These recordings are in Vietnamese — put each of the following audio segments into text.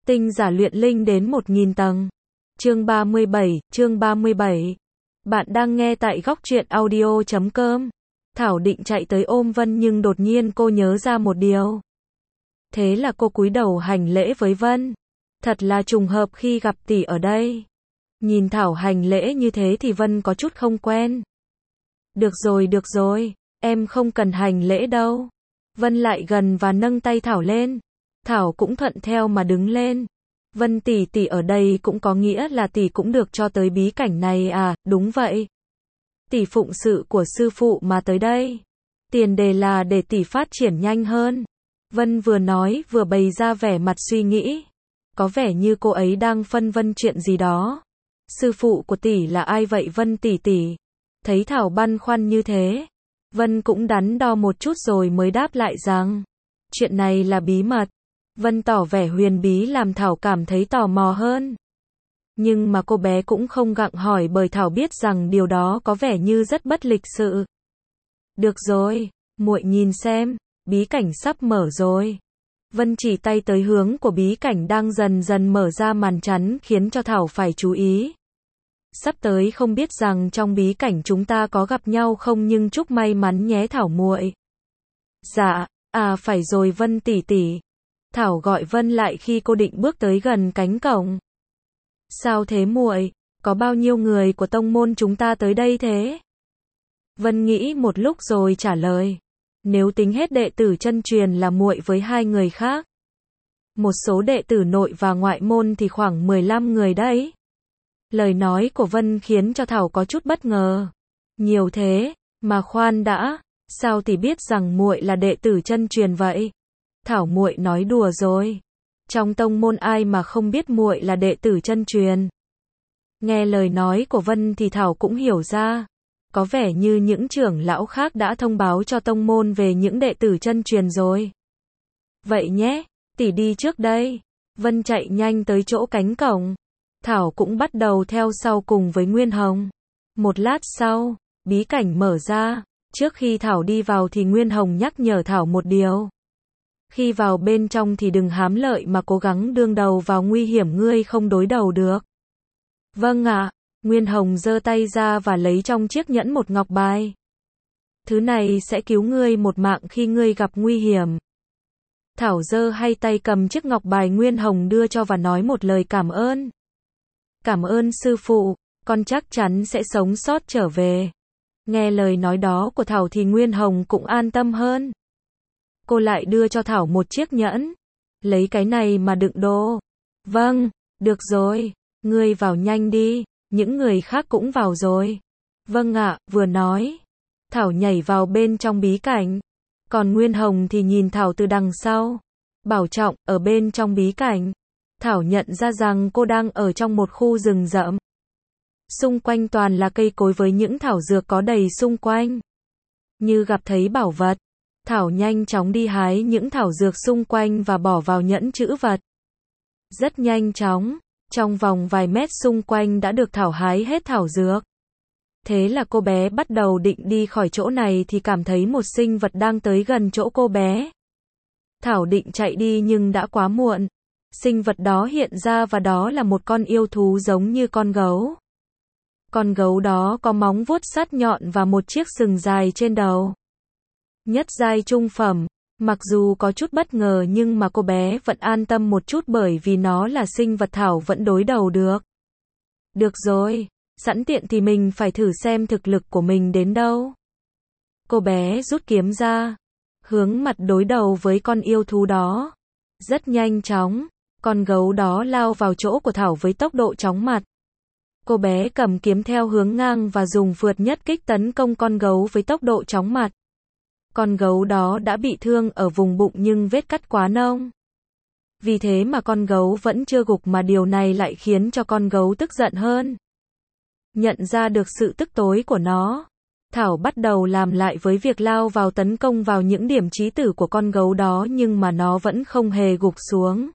Tinh giả luyện linh đến 1000 tầng. Chương 37. Bạn đang nghe tại góc truyện audio.com. Thảo định chạy tới ôm Vân nhưng đột nhiên cô nhớ ra một điều. Thế là cô cúi đầu hành lễ với Vân. Thật là trùng hợp khi gặp tỷ ở đây. Nhìn Thảo hành lễ như thế thì Vân có chút không quen. Được rồi, em không cần hành lễ đâu. Vân lại gần và nâng tay Thảo lên. Thảo cũng thuận theo mà đứng lên. Vân tỷ ở đây cũng có nghĩa là tỷ cũng được cho tới bí cảnh này à? Đúng vậy. Tỷ phụng sự của sư phụ mà tới đây. Tiền đề là để tỷ phát triển nhanh hơn. Vân vừa nói vừa bày ra vẻ mặt suy nghĩ. Có vẻ như cô ấy đang phân vân chuyện gì đó. Sư phụ của tỷ là ai vậy Vân tỷ? Thấy Thảo băn khoăn như thế, Vân cũng đắn đo một chút rồi mới đáp lại rằng chuyện này là bí mật. Vân tỏ vẻ huyền bí làm Thảo cảm thấy tò mò hơn. Nhưng mà cô bé cũng không gặng hỏi bởi Thảo biết rằng điều đó có vẻ như rất bất lịch sự. Được rồi, muội nhìn xem, bí cảnh sắp mở rồi. Vân chỉ tay tới hướng của bí cảnh đang dần dần mở ra màn chắn khiến cho Thảo phải chú ý. Sắp tới không biết rằng trong bí cảnh chúng ta có gặp nhau không nhưng chúc may mắn nhé Thảo muội. Dạ, phải rồi Vân tỷ. Thảo gọi Vân lại khi cô định bước tới gần cánh cổng. Sao thế muội? Có bao nhiêu người của tông môn chúng ta tới đây thế? Vân nghĩ một lúc rồi trả lời. Nếu tính hết đệ tử chân truyền là muội với 2 người khác. Một số đệ tử nội và ngoại môn thì khoảng 15 người đấy. Lời nói của Vân khiến cho Thảo có chút bất ngờ. Nhiều thế, mà khoan đã, sao tỷ biết rằng muội là đệ tử chân truyền vậy? Thảo muội nói đùa rồi. Trong tông môn ai mà không biết muội là đệ tử chân truyền. Nghe lời nói của Vân thì Thảo cũng hiểu ra. Có vẻ như những trưởng lão khác đã thông báo cho tông môn về những đệ tử chân truyền rồi. Vậy nhé, tỷ đi trước đây. Vân chạy nhanh tới chỗ cánh cổng. Thảo cũng bắt đầu theo sau cùng với Nguyên Hồng. Một lát sau, bí cảnh mở ra. Trước khi Thảo đi vào thì Nguyên Hồng nhắc nhở Thảo một điều. Khi vào bên trong thì đừng hám lợi mà cố gắng đương đầu vào nguy hiểm ngươi không đối đầu được. Vâng ạ. Nguyên Hồng giơ tay ra và lấy trong chiếc nhẫn một ngọc bài. Thứ này sẽ cứu ngươi một mạng khi ngươi gặp nguy hiểm. Thảo giơ hai tay cầm chiếc ngọc bài Nguyên Hồng đưa cho và nói một lời cảm ơn. Cảm ơn sư phụ, con chắc chắn sẽ sống sót trở về. Nghe lời nói đó của Thảo thì Nguyên Hồng cũng an tâm hơn. Cô lại đưa cho Thảo một chiếc nhẫn. Lấy cái này mà đựng đồ. Vâng, được rồi, ngươi vào nhanh đi, những người khác cũng vào rồi. Vâng ạ, vừa nói. Thảo nhảy vào bên trong bí cảnh. Còn Nguyên Hồng thì nhìn Thảo từ đằng sau. Bảo trọng, ở bên trong bí cảnh. Thảo nhận ra rằng cô đang ở trong một khu rừng rậm. Xung quanh toàn là cây cối với những thảo dược có đầy xung quanh. Như gặp thấy bảo vật, Thảo nhanh chóng đi hái những thảo dược xung quanh và bỏ vào nhẫn trữ vật. Rất nhanh chóng, trong vòng vài mét xung quanh đã được Thảo hái hết thảo dược. Thế là cô bé bắt đầu định đi khỏi chỗ này thì cảm thấy một sinh vật đang tới gần chỗ cô bé. Thảo định chạy đi nhưng đã quá muộn. Sinh vật đó hiện ra và đó là một con yêu thú giống như con gấu. Con gấu đó có móng vuốt sắc nhọn và một chiếc sừng dài trên đầu. Nhất giai trung phẩm, mặc dù có chút bất ngờ nhưng mà cô bé vẫn an tâm một chút bởi vì nó là sinh vật Thảo vẫn đối đầu được. Được rồi, sẵn tiện thì mình phải thử xem thực lực của mình đến đâu. Cô bé rút kiếm ra, hướng mặt đối đầu với con yêu thú đó. Rất nhanh chóng, con gấu đó lao vào chỗ của Thảo với tốc độ chóng mặt. Cô bé cầm kiếm theo hướng ngang và dùng phượt nhất kích tấn công con gấu với tốc độ chóng mặt. Con gấu đó đã bị thương ở vùng bụng nhưng vết cắt quá nông. Vì thế mà con gấu vẫn chưa gục mà điều này lại khiến cho con gấu tức giận hơn. Nhận ra được sự tức tối của nó, Thảo bắt đầu làm lại với việc lao vào tấn công vào những điểm chí tử của con gấu đó nhưng mà nó vẫn không hề gục xuống.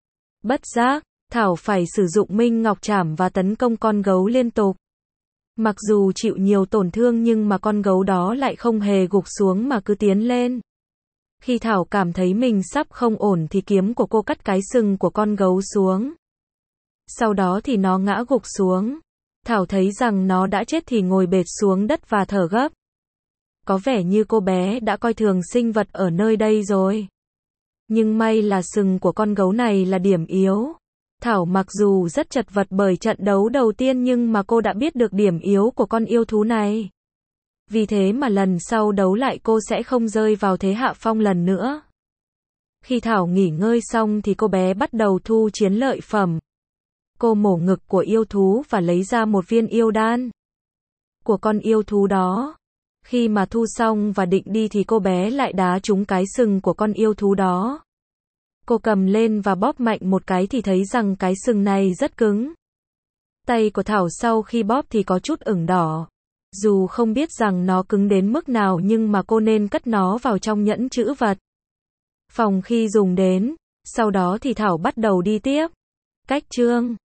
Bất giác, Thảo phải sử dụng Minh Ngọc Trảm và tấn công con gấu liên tục. Mặc dù chịu nhiều tổn thương nhưng mà con gấu đó lại không hề gục xuống mà cứ tiến lên. Khi Thảo cảm thấy mình sắp không ổn thì kiếm của cô cắt cái sừng của con gấu xuống. Sau đó thì nó ngã gục xuống. Thảo thấy rằng nó đã chết thì ngồi bệt xuống đất và thở gấp. Có vẻ như cô bé đã coi thường sinh vật ở nơi đây rồi. Nhưng may là sừng của con gấu này là điểm yếu. Thảo mặc dù rất chật vật bởi trận đấu đầu tiên nhưng mà cô đã biết được điểm yếu của con yêu thú này. Vì thế mà lần sau đấu lại cô sẽ không rơi vào thế hạ phong lần nữa. Khi Thảo nghỉ ngơi xong thì cô bé bắt đầu thu chiến lợi phẩm. Cô mổ ngực của yêu thú và lấy ra một viên yêu đan của con yêu thú đó. Khi mà thu xong và định đi thì cô bé lại đá trúng cái sừng của con yêu thú đó. Cô cầm lên và bóp mạnh một cái thì thấy rằng cái sừng này rất cứng. Tay của Thảo sau khi bóp thì có chút ửng đỏ. Dù không biết rằng nó cứng đến mức nào nhưng mà cô nên cất nó vào trong nhẫn trữ vật phòng khi dùng đến. Sau đó thì Thảo bắt đầu đi tiếp. Cách chương